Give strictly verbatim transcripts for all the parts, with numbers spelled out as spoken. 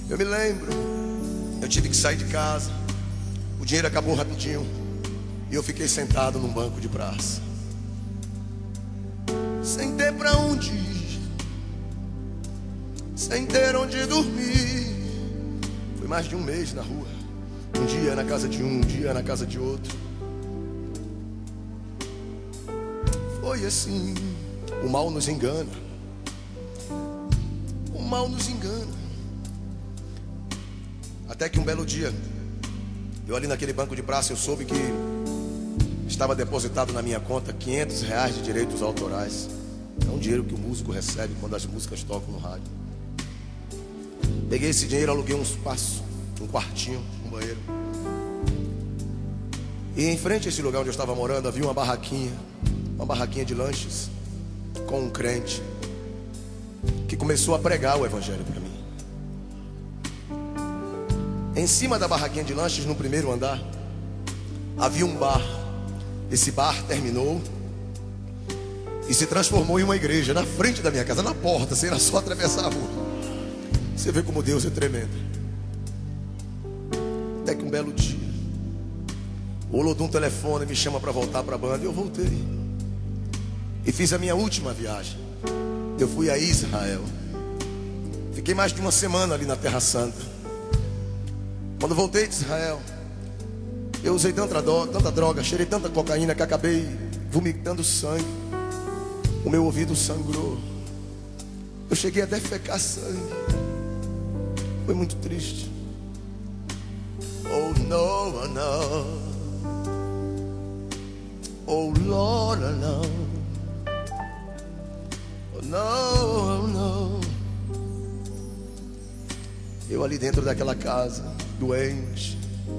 Eu me lembro, eu tive que sair de casa, o dinheiro acabou rapidinho e eu fiquei sentado num banco de praça, sem ter pra onde ir, sem ter onde dormir. Foi mais de um mês na rua, um dia na casa de um, um dia na casa de outro. Foi assim. O mal nos engana, o mal nos engana. Até que um belo dia, eu ali naquele banco de praça, eu soube que estava depositado na minha conta quinhentos reais de direitos autorais. É um dinheiro que o músico recebe quando as músicas tocam no rádio. Peguei esse dinheiro, aluguei um espaço, um quartinho, um banheiro. E em frente a esse lugar onde eu estava morando, havia uma barraquinha, uma barraquinha de lanches, com um crente que começou a pregar o evangelho para mim. Em cima da barraquinha de lanches, no primeiro andar, havia um bar. Esse bar terminou e se transformou em uma igreja na frente da minha casa, na porta, sem era só atravessar a rua. Você vê como Deus é tremendo. Até que um belo dia, o Olodum telefone me chama para voltar para a banda. E eu voltei e fiz a minha última viagem. Eu fui a Israel. Fiquei mais de uma semana ali na Terra Santa. Quando voltei de Israel, eu usei tanta droga, tanta droga, cheirei tanta cocaína que acabei vomitando sangue. O meu ouvido sangrou. Eu cheguei a defecar sangue. Foi muito triste. Oh no, no. Oh Lord, no. Não, não. Eu ali dentro daquela casa, doente,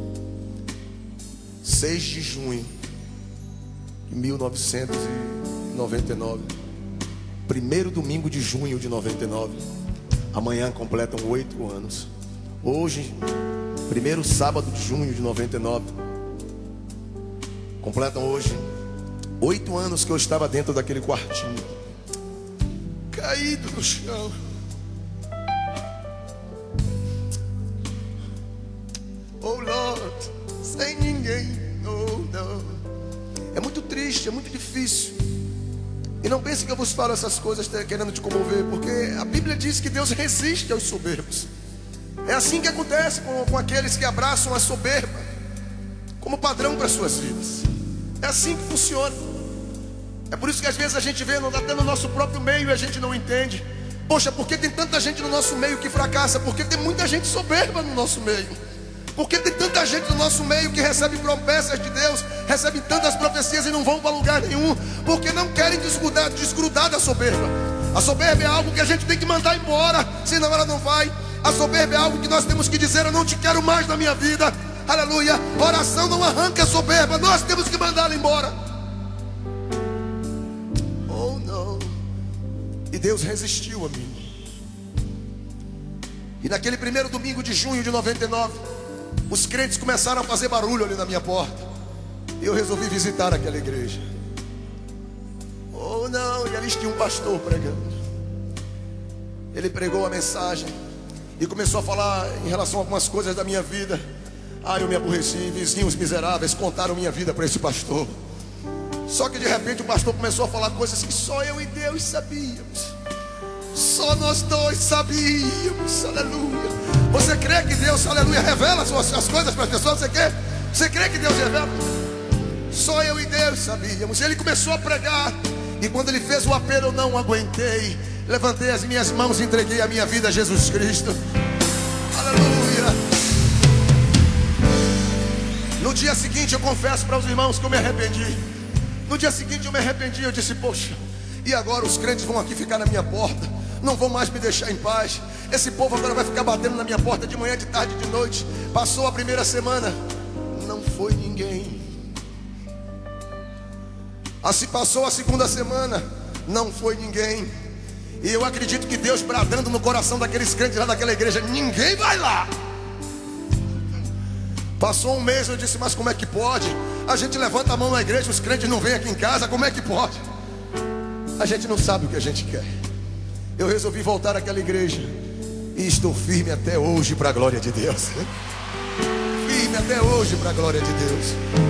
seis de junho de mil novecentos e noventa e nove, primeiro domingo de junho de noventa e nove. Amanhã completam oito anos. Hoje, primeiro sábado de junho de noventa e nove, completam hoje oito anos que eu estava dentro daquele quartinho, caído no chão. Oh Lord, sem ninguém. Oh não. É muito triste, é muito difícil. E não pense que eu vos falo essas coisas querendo te comover, porque a Bíblia diz que Deus resiste aos soberbos. É assim que acontece com, com aqueles que abraçam a soberba como padrão para suas vidas. É assim que funciona. É por isso que às vezes a gente vê até no nosso próprio meio e a gente não entende. Poxa, por que tem tanta gente no nosso meio que fracassa? Porque tem muita gente soberba no nosso meio. Porque tem tanta gente no nosso meio que recebe promessas de Deus, recebe tantas profecias e não vão para lugar nenhum, porque não querem desgrudar, desgrudar da soberba. A soberba é algo que a gente tem que mandar embora, senão ela não vai. A soberba é algo que nós temos que dizer: eu não te quero mais na minha vida. Aleluia. Oração não arranca a soberba, nós temos que mandá-la embora. Oh não. E Deus resistiu a mim. E naquele primeiro domingo de junho de noventa e nove, os crentes começaram a fazer barulho ali na minha porta. E eu resolvi visitar aquela igreja. Oh não, e ali tinha um pastor pregando. Ele pregou a mensagem e começou a falar em relação a algumas coisas da minha vida. Ah, eu me aborreci, vizinhos miseráveis contaram minha vida para esse pastor. Só que de repente o pastor começou a falar coisas que só eu e Deus sabíamos. Só nós dois sabíamos. Aleluia. Você crê que Deus, aleluia, revela as, as coisas para as pessoas? Você quer? Você crê que Deus revela? Só eu e Deus sabíamos. Ele começou a pregar. E quando ele fez o apelo, eu não aguentei. Levantei as minhas mãos e entreguei a minha vida a Jesus Cristo. Aleluia. No dia seguinte eu confesso para os irmãos que eu me arrependi. No dia seguinte eu me arrependi. Eu disse: poxa, e agora os crentes vão aqui ficar na minha porta, não vão mais me deixar em paz. Esse povo agora vai ficar batendo na minha porta de manhã, de tarde, de noite. Passou a primeira semana, não foi ninguém. Assim passou a segunda semana, não foi ninguém. E eu acredito que Deus bradando no coração daqueles crentes lá daquela igreja: ninguém vai lá. Passou um mês, eu disse: mas como é que pode? A gente levanta a mão na igreja, os crentes não vêm aqui em casa, como é que pode? A gente não sabe o que a gente quer. Eu resolvi voltar àquela igreja. E estou firme até hoje para a glória de Deus. Firme até hoje para a glória de Deus.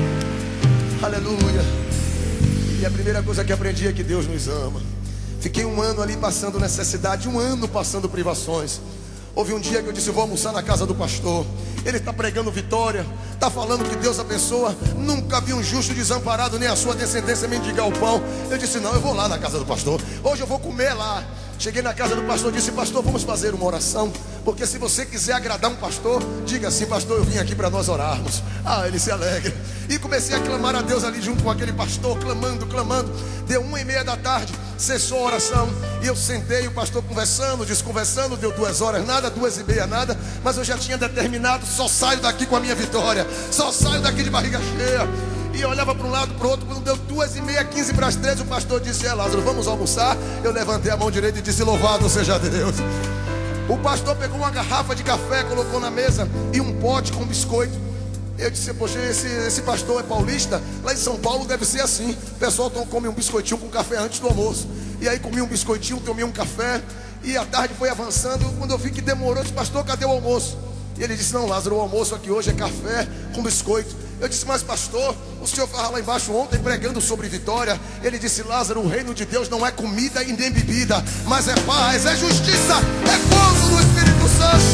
Aleluia. E a primeira coisa que aprendi é que Deus nos ama. Fiquei um ano ali passando necessidade, um ano passando privações. Houve um dia que eu disse: vou almoçar na casa do pastor. Ele está pregando vitória, está falando que Deus abençoa. Nunca vi um justo desamparado, nem a sua descendência mendigar o pão. Eu disse: não, eu vou lá na casa do pastor. Hoje eu vou comer lá. Cheguei na casa do pastor e disse: pastor, vamos fazer uma oração. Porque se você quiser agradar um pastor, diga assim: pastor, eu vim aqui para nós orarmos. Ah, ele se alegra. E comecei a clamar a Deus ali junto com aquele pastor, clamando, clamando. Deu uma e meia da tarde, cessou a oração. E eu sentei, o pastor conversando, desconversando. Deu duas horas, nada, duas e meia, nada. Mas eu já tinha determinado: só saio daqui com a minha vitória, só saio daqui de barriga cheia. E eu olhava para um lado, para o outro. Quando deu duas e meia, quinze para as três, o pastor disse: é, Lázaro, vamos almoçar? Eu levantei a mão direita e disse: louvado seja Deus. O pastor pegou uma garrafa de café, colocou na mesa e um pote com biscoito. Eu disse: poxa, esse, esse pastor é paulista? Lá em São Paulo deve ser assim. O pessoal come um biscoitinho com café antes do almoço. E aí comi um biscoitinho, tomei um café. E a tarde foi avançando. Quando eu vi que demorou, eu disse: pastor, cadê o almoço? E ele disse: não, Lázaro, o almoço aqui hoje é café com biscoito. Eu disse: mas pastor, o senhor estava lá embaixo ontem pregando sobre vitória. Ele disse: Lázaro, o reino de Deus não é comida e nem bebida, mas é paz, é justiça, é fogo do Espírito Santo.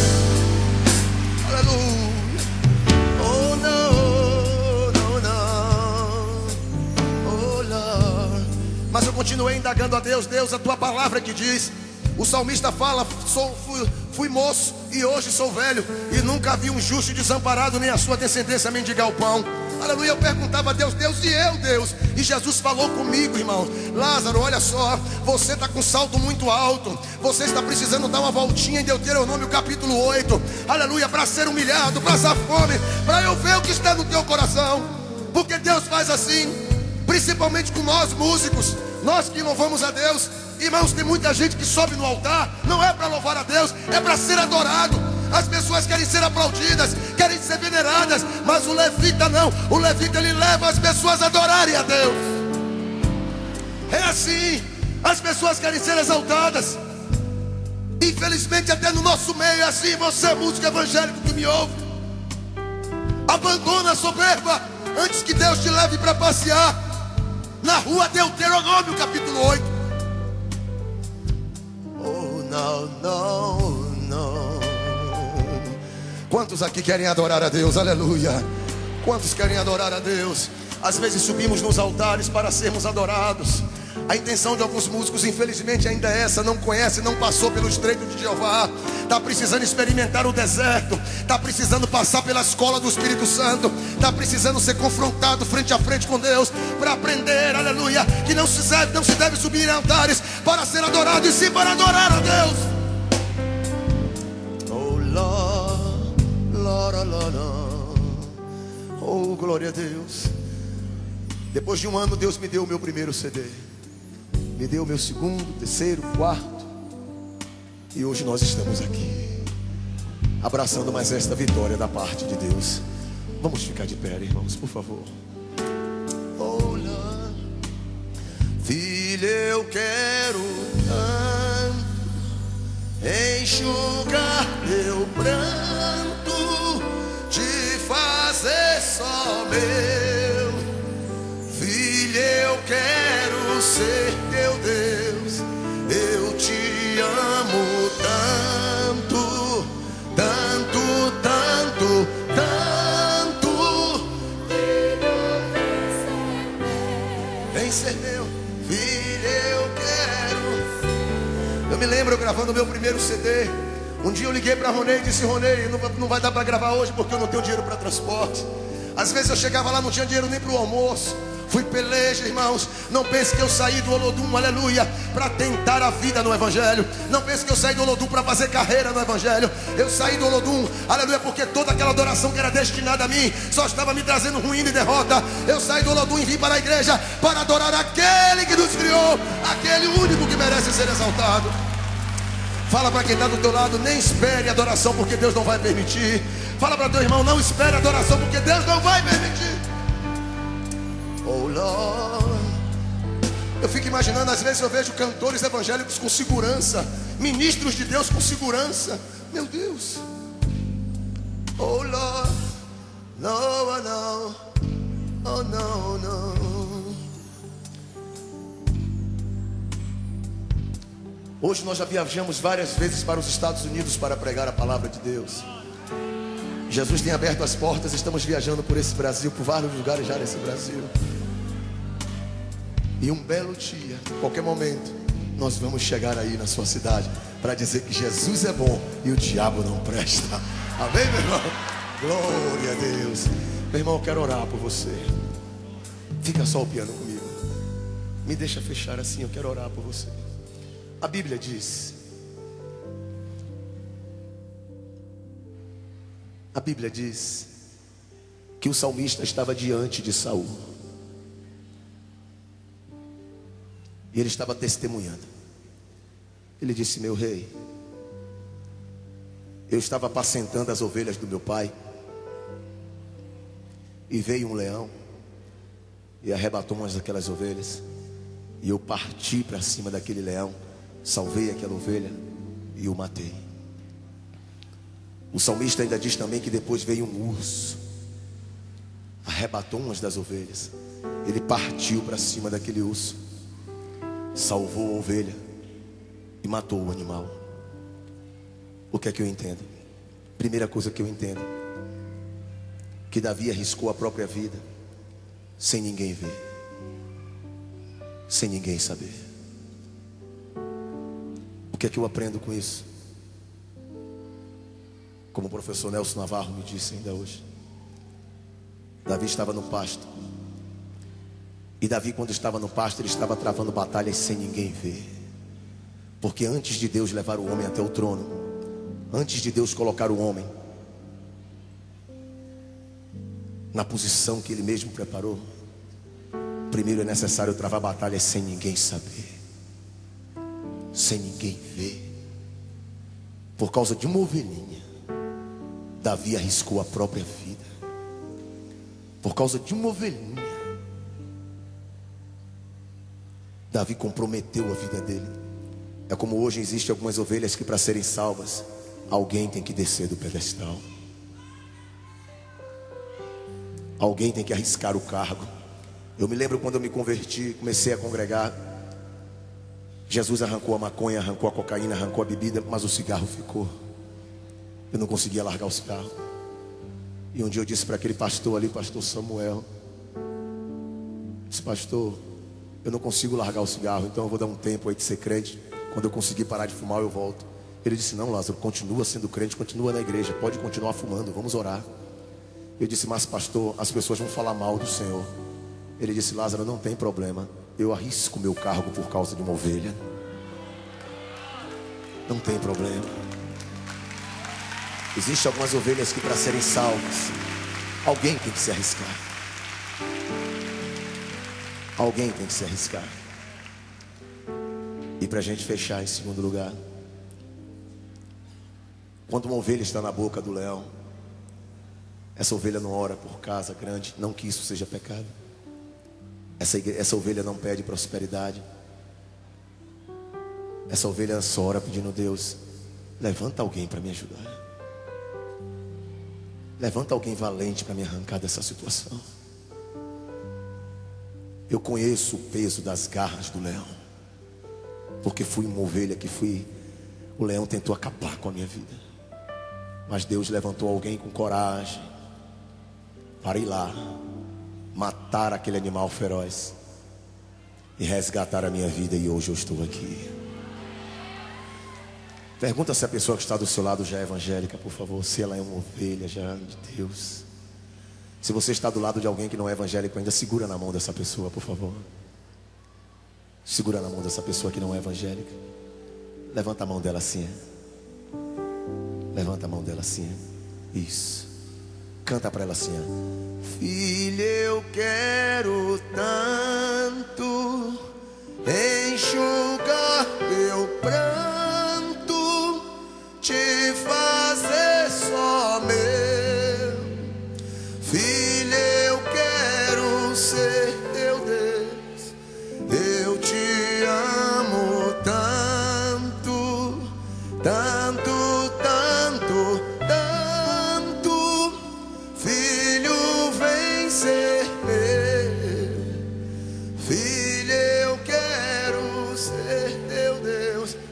Aleluia. Oh não, não, não. Oh Lord. Mas eu continuei indagando a Deus: Deus, a tua palavra que diz. O salmista fala: sou, fui, fui moço e hoje sou velho, e nunca vi um justo desamparado, nem a sua descendência mendigar o pão. Aleluia. Eu perguntava a Deus: Deus, e eu, Deus? E Jesus falou comigo, irmãos: Lázaro, olha só, você está com salto muito alto. Você está precisando dar uma voltinha em Deuteronômio capítulo oito. Aleluia. Para ser humilhado, para passar fome, para eu ver o que está no teu coração. Porque Deus faz assim, principalmente com nós músicos, nós que louvamos a Deus. Irmãos, tem muita gente que sobe no altar, não é para louvar a Deus, é para ser adorado. As pessoas querem ser aplaudidas, querem ser veneradas, mas o levita não. O levita, ele leva as pessoas a adorarem a Deus. É assim, as pessoas querem ser exaltadas. Infelizmente até no nosso meio é assim. Você, músico evangélico que me ouve, abandona a soberba antes que Deus te leve para passear na rua Deuteronômio capítulo oito. Oh, não, não, não. Quantos aqui querem adorar a Deus? Aleluia. Quantos querem adorar a Deus? Às vezes subimos nos altares para sermos adorados. A intenção de alguns músicos, infelizmente, ainda é essa: não conhece, não passou pelo estreito de Jeová, está precisando experimentar o deserto, está precisando passar pela escola do Espírito Santo, está precisando ser confrontado frente a frente com Deus, para aprender, aleluia, que não se deve, não se deve subir em altares para ser adorado, e sim para adorar a Deus. Oh Lord, Lord, Lord, Lord. Oh glória a Deus. Depois de um ano, Deus me deu o meu primeiro C D, me deu o meu segundo, terceiro, quarto. E hoje nós estamos aqui, abraçando mais esta vitória da parte de Deus. Vamos ficar de pé, irmãos, por favor. Oh, Lord. Filho, eu quero tanto enxugar teu pranto, te fazer só meu. Filho, eu quero ser teu Deus. Eu te amo tanto, tanto, tanto, tanto. Vem ser meu. Filho, eu quero. Eu me lembro eu gravando meu primeiro C D. Um dia eu liguei para Ronei e disse: Ronei, não, não vai dar para gravar hoje porque eu não tenho dinheiro para transporte. Às vezes eu chegava lá, não tinha dinheiro nem para o almoço. Fui peleja, irmãos. Não pense que eu saí do Olodum, aleluia, para tentar a vida no Evangelho. Não pense que eu saí do Olodum para fazer carreira no Evangelho. Eu saí do Olodum, aleluia, porque toda aquela adoração que era destinada a mim só estava me trazendo ruína e derrota. Eu saí do Olodum e vim para a igreja para adorar aquele que nos criou, aquele único que merece ser exaltado. Fala para quem está do teu lado: nem espere adoração, porque Deus não vai permitir. Fala para teu irmão: não espere adoração, porque Deus não vai permitir. Oh Lord, Eu fico imaginando, às vezes eu vejo cantores evangélicos com segurança, ministros de Deus com segurança. Meu Deus. Oh Lord, no, no, oh no, no. Hoje nós já viajamos várias vezes para os Estados Unidos para pregar a palavra de Deus. Jesus tem aberto as portas, estamos viajando por esse Brasil, por vários lugares já nesse Brasil. E um belo dia, qualquer momento, nós vamos chegar aí na sua cidade para dizer que Jesus é bom e o diabo não presta. Amém, meu irmão? Glória a Deus. Meu irmão, eu quero orar por você. Fica só o piano comigo. Me deixa fechar assim, eu quero orar por você. A Bíblia diz, a Bíblia diz que o salmista estava diante de Saul. E ele estava testemunhando. Ele disse: meu rei, eu estava apacentando as ovelhas do meu pai, e veio um leão e arrebatou umas daquelas ovelhas, e eu parti para cima daquele leão, salvei aquela ovelha e o matei. O salmista ainda diz também que depois veio um urso, arrebatou umas das ovelhas, ele partiu para cima daquele urso, salvou a ovelha e matou o animal. O que é que eu entendo? Primeira coisa que eu entendo, que Davi arriscou a própria vida sem ninguém ver, sem ninguém saber. O que é que eu aprendo com isso? Como o professor Nelson Navarro me disse ainda hoje, Davi estava no pasto. E Davi, quando estava no pasto, ele estava travando batalhas sem ninguém ver. Porque antes de Deus levar o homem até o trono, antes de Deus colocar o homem na posição que Ele mesmo preparou, primeiro é necessário travar batalhas sem ninguém saber, sem ninguém ver. Por causa de uma ovelhinha, Davi arriscou a própria vida. Por causa de uma ovelhinha, Davi comprometeu a vida dele. É como hoje existem algumas ovelhas que, para serem salvas, alguém tem que descer do pedestal, alguém tem que arriscar o cargo. Eu me lembro quando eu me converti, comecei a congregar, Jesus arrancou a maconha, arrancou a cocaína, arrancou a bebida, mas o cigarro ficou. Eu não conseguia largar o cigarro. E um dia eu disse para aquele pastor ali, pastor Samuel, disse: pastor, eu não consigo largar o cigarro, então eu vou dar um tempo aí de ser crente. Quando eu conseguir parar de fumar, eu volto. Ele disse: não, Lázaro, continua sendo crente, continua na igreja, pode continuar fumando, vamos orar. Eu disse: mas pastor, as pessoas vão falar mal do Senhor. Ele disse: Lázaro, não tem problema, eu arrisco meu cargo por causa de uma ovelha. Não tem problema. Existem algumas ovelhas que, para serem salvas, alguém tem que se arriscar. Alguém tem que se arriscar. E para a gente fechar, em segundo lugar, quando uma ovelha está na boca do leão, essa ovelha não ora por casa grande, não que isso seja pecado. Essa, essa ovelha não pede prosperidade. Essa ovelha só ora pedindo: Deus, levanta alguém para me ajudar. Levanta alguém valente para me arrancar dessa situação. Eu conheço o peso das garras do leão, porque fui uma ovelha que fui. O leão tentou acabar com a minha vida, mas Deus levantou alguém com coragem para ir lá, matar aquele animal feroz e resgatar a minha vida. E hoje eu estou aqui. Pergunta se a pessoa que está do seu lado já é evangélica, por favor. Se ela é uma ovelha já de Deus. Se você está do lado de alguém que não é evangélico ainda, segura na mão dessa pessoa, por favor. Segura na mão dessa pessoa que não é evangélica. Levanta a mão dela assim. Levanta a mão dela assim. Isso. Canta para ela assim: filha, eu quero tanto enxugar teu pranto, te fazer só meu. Filha, eu quero ser teu Deus, eu te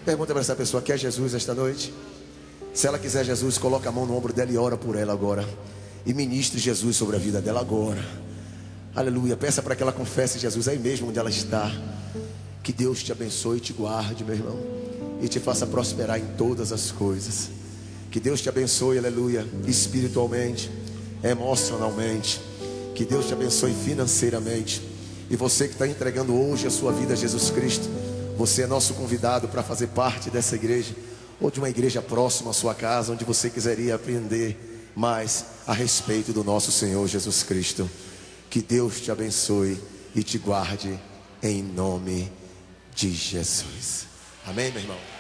Pergunta para essa pessoa: quer Jesus esta noite? Se ela quiser Jesus, coloca a mão no ombro dela e ora por ela agora. E ministre Jesus sobre a vida dela agora. Aleluia. Peça para que ela confesse Jesus aí mesmo onde ela está. Que Deus te abençoe e te guarde, meu irmão, e te faça prosperar em todas as coisas. Que Deus te abençoe, aleluia, espiritualmente, emocionalmente. Que Deus te abençoe financeiramente. E você que está entregando hoje a sua vida a Jesus Cristo, você é nosso convidado para fazer parte dessa igreja, ou de uma igreja próxima à sua casa, onde você quiseria aprender mais a respeito do nosso Senhor Jesus Cristo. Que Deus te abençoe e te guarde em nome de Jesus. Amém, meu irmão?